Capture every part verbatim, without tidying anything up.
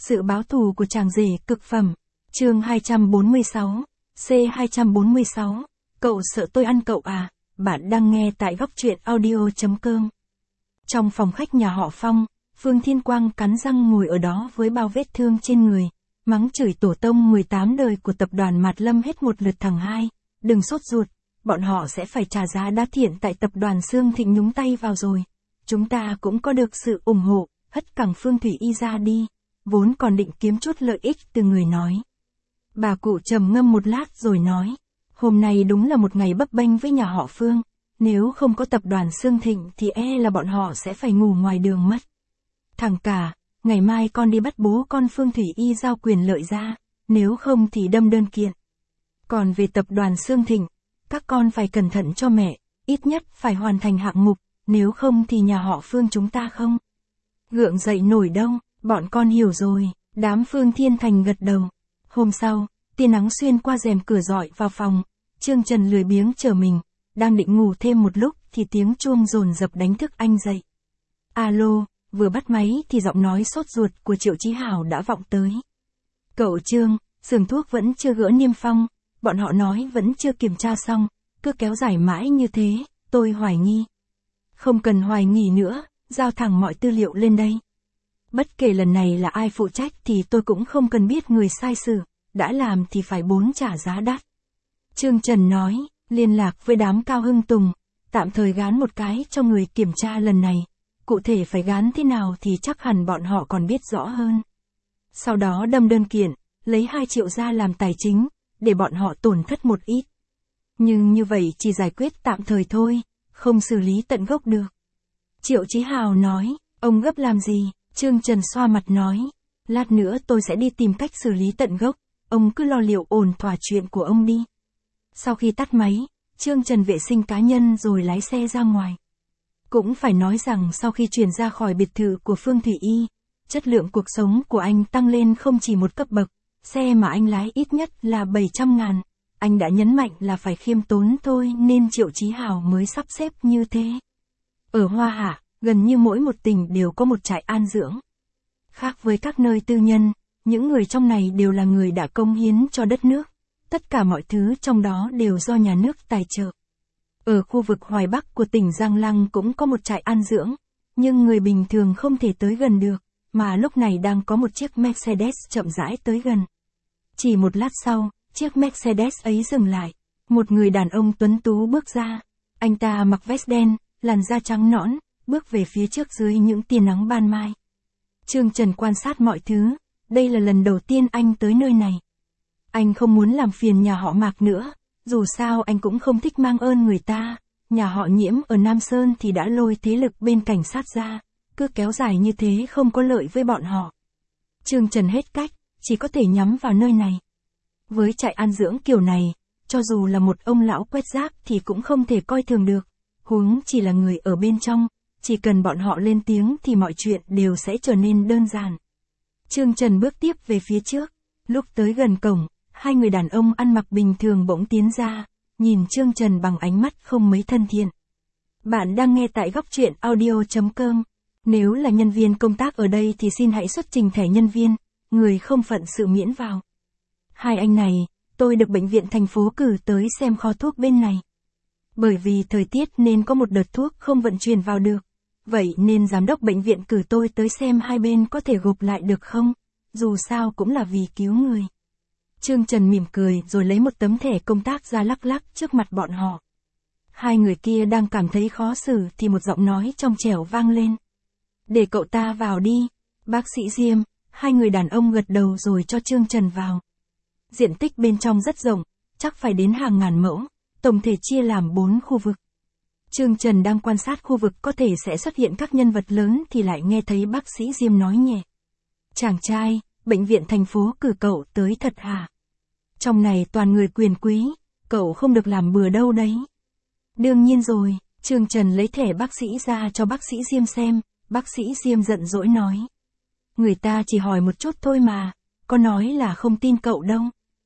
Sự báo thù của chàng rể cực phẩm. Chương hai trăm bốn mươi sáu. C hai trăm bốn mươi sáu. Cậu sợ tôi ăn cậu à? Bạn đang nghe tại góc truyện audio chấm com. Trong phòng khách nhà họ Phong, Phương Thiên Quang cắn răng ngồi ở đó với bao vết thương trên người, mắng chửi tổ tông mười tám đời của tập đoàn Mạt Lâm hết một lượt. Thằng hai, đừng sốt ruột, bọn họ sẽ phải trả giá đắt thiện tại tập đoàn Sương Thịnh nhúng tay vào rồi. Chúng ta cũng có được sự ủng hộ, hất cẳng Phương Thủy Y ra đi, vốn còn định kiếm chút lợi ích từ người nói. Bà cụ trầm ngâm một lát rồi nói, hôm nay đúng là một ngày bấp bênh với nhà họ Phương, nếu không có tập đoàn Sương Thịnh thì e là bọn họ sẽ phải ngủ ngoài đường mất. Thằng cả, ngày mai con đi bắt bố con Phương Thủy Y giao quyền lợi ra, nếu không thì đâm đơn kiện. Còn về tập đoàn Sương Thịnh, các con phải cẩn thận cho mẹ, ít nhất phải hoàn thành hạng mục, nếu không thì nhà họ Phương chúng ta không gượng dậy nổi đâu. Bọn con hiểu rồi, đám Phương Thiên Thành gật đầu. Hôm sau, tia nắng xuyên qua rèm cửa rọi vào phòng, Trương Trần lười biếng chờ mình, đang định ngủ thêm một lúc thì tiếng chuông dồn dập đánh thức anh dậy. Alo, vừa bắt máy thì giọng nói sốt ruột của Triệu Chí Hảo đã vọng tới. Cậu Trương, xưởng thuốc vẫn chưa gỡ niêm phong, bọn họ nói vẫn chưa kiểm tra xong, cứ kéo dài mãi như thế, tôi hoài nghi. Không cần hoài nghi nữa, giao thẳng mọi tư liệu lên đây. Bất kể lần này là ai phụ trách thì tôi cũng không cần biết người sai sự, đã làm thì phải bốn trả giá đắt. Trương Trần nói, liên lạc với đám Cao Hưng Tùng, tạm thời gán một cái cho người kiểm tra lần này, cụ thể phải gán thế nào thì chắc hẳn bọn họ còn biết rõ hơn. Sau đó đâm đơn kiện, lấy hai triệu ra làm tài chính, để bọn họ tổn thất một ít. Nhưng như vậy chỉ giải quyết tạm thời thôi, không xử lý tận gốc được. Triệu Chí Hào nói, ông gấp làm gì? Trương Trần xoa mặt nói, lát nữa tôi sẽ đi tìm cách xử lý tận gốc, ông cứ lo liệu ổn thỏa chuyện của ông đi. Sau khi tắt máy, Trương Trần vệ sinh cá nhân rồi lái xe ra ngoài. Cũng phải nói rằng sau khi chuyển ra khỏi biệt thự của Phương Thủy Y, chất lượng cuộc sống của anh tăng lên không chỉ một cấp bậc, xe mà anh lái ít nhất là bảy trăm ngàn. Anh đã nhấn mạnh là phải khiêm tốn thôi nên Triệu Chí Hào mới sắp xếp như thế. Ở Hoa Hạ, gần như mỗi một tỉnh đều có một trại an dưỡng. Khác với các nơi tư nhân, những người trong này đều là người đã cống hiến cho đất nước. Tất cả mọi thứ trong đó đều do nhà nước tài trợ. Ở khu vực Hoài Bắc của tỉnh Giang Lăng cũng có một trại an dưỡng, nhưng người bình thường không thể tới gần được, mà lúc này đang có một chiếc Mercedes chậm rãi tới gần. Chỉ một lát sau, chiếc Mercedes ấy dừng lại. Một người đàn ông tuấn tú bước ra. Anh ta mặc vest đen, làn da trắng nõn, bước về phía trước dưới những tia nắng ban mai. Trương Trần quan sát mọi thứ, đây là lần đầu tiên anh tới nơi này. Anh không muốn làm phiền nhà họ Mạc nữa, dù sao anh cũng không thích mang ơn người ta, nhà họ Nhiễm ở Nam Sơn thì đã lôi thế lực bên cảnh sát ra, cứ kéo dài như thế không có lợi với bọn họ. Trương Trần hết cách, chỉ có thể nhắm vào nơi này. Với trại an dưỡng kiểu này, cho dù là một ông lão quét rác thì cũng không thể coi thường được, huống chỉ là người ở bên trong. Chỉ cần bọn họ lên tiếng thì mọi chuyện đều sẽ trở nên đơn giản. Trương Trần bước tiếp về phía trước. Lúc tới gần cổng, hai người đàn ông ăn mặc bình thường bỗng tiến ra, nhìn Trương Trần bằng ánh mắt không mấy thân thiện. Bạn đang nghe tại góc truyện audio chấm com. Nếu là nhân viên công tác ở đây thì xin hãy xuất trình thẻ nhân viên, người không phận sự miễn vào. Hai anh này, tôi được bệnh viện thành phố cử tới xem kho thuốc bên này. Bởi vì thời tiết nên có một đợt thuốc không vận chuyển vào được. Vậy nên giám đốc bệnh viện cử tôi tới xem hai bên có thể gộp lại được không, dù sao cũng là vì cứu người. Trương Trần mỉm cười rồi lấy một tấm thẻ công tác ra lắc lắc trước mặt bọn họ. Hai người kia đang cảm thấy khó xử thì một giọng nói trong trẻo vang lên. Để cậu ta vào đi, bác sĩ Diêm. Hai người đàn ông gật đầu rồi cho Trương Trần vào. Diện tích bên trong rất rộng, chắc phải đến hàng ngàn mẫu, tổng thể chia làm bốn khu vực. Trương Trần đang quan sát khu vực có thể sẽ xuất hiện các nhân vật lớn thì lại nghe thấy bác sĩ Diêm nói nhẹ. Chàng trai, bệnh viện thành phố cử cậu tới thật hả? Trong này toàn người quyền quý, cậu không được làm bừa đâu đấy. Đương nhiên rồi, Trương Trần lấy thẻ bác sĩ ra cho bác sĩ Diêm xem, bác sĩ Diêm giận dỗi nói. Người ta chỉ hỏi một chút thôi mà, có nói là không tin cậu đâu.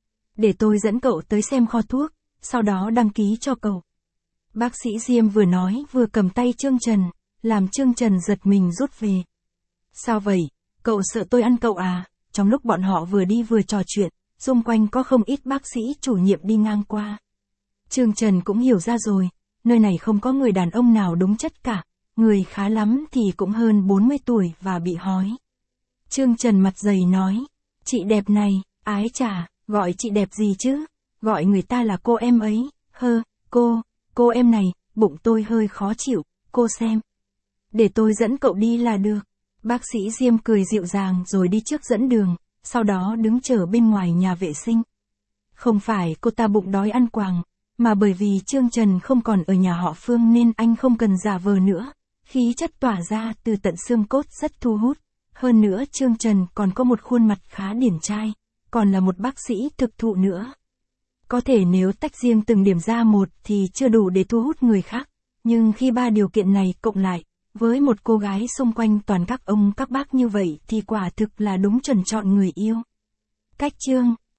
Để tôi dẫn cậu tới xem kho thuốc, sau đó đăng ký cho cậu. Bác sĩ Diêm vừa nói vừa cầm tay Trương Trần, làm Trương Trần giật mình rút về. Sao vậy, cậu sợ tôi ăn cậu à? trong lúc bọn họ vừa đi vừa trò chuyện, xung quanh có không ít bác sĩ chủ nhiệm đi ngang qua. Trương Trần cũng hiểu ra rồi, nơi này không có người đàn ông nào đúng chất cả, người khá lắm thì cũng hơn bốn mươi tuổi và bị hói. Trương Trần mặt dày nói, chị đẹp này, ái chà, gọi chị đẹp gì chứ, gọi người ta là cô em ấy, hơ, cô, cô em này, bụng tôi hơi khó chịu, cô xem. Để tôi dẫn cậu đi là được. Bác sĩ Diêm cười dịu dàng rồi đi trước dẫn đường, sau đó đứng chờ bên ngoài nhà vệ sinh. Không phải cô ta bụng đói ăn quàng, mà bởi vì Trương Trần không còn ở nhà họ Phương nên anh không cần giả vờ nữa, khí chất tỏa ra từ tận xương cốt rất thu hút. Hơn nữa Trương Trần còn có một khuôn mặt khá điển trai, còn là một bác sĩ thực thụ nữa. Có thể nếu tách riêng từng điểm ra một thì chưa đủ để thu hút người khác, nhưng khi ba điều kiện này cộng lại, với một cô gái xung quanh toàn các ông các bác như vậy thì quả thực là đúng chuẩn chọn người yêu. Cách chương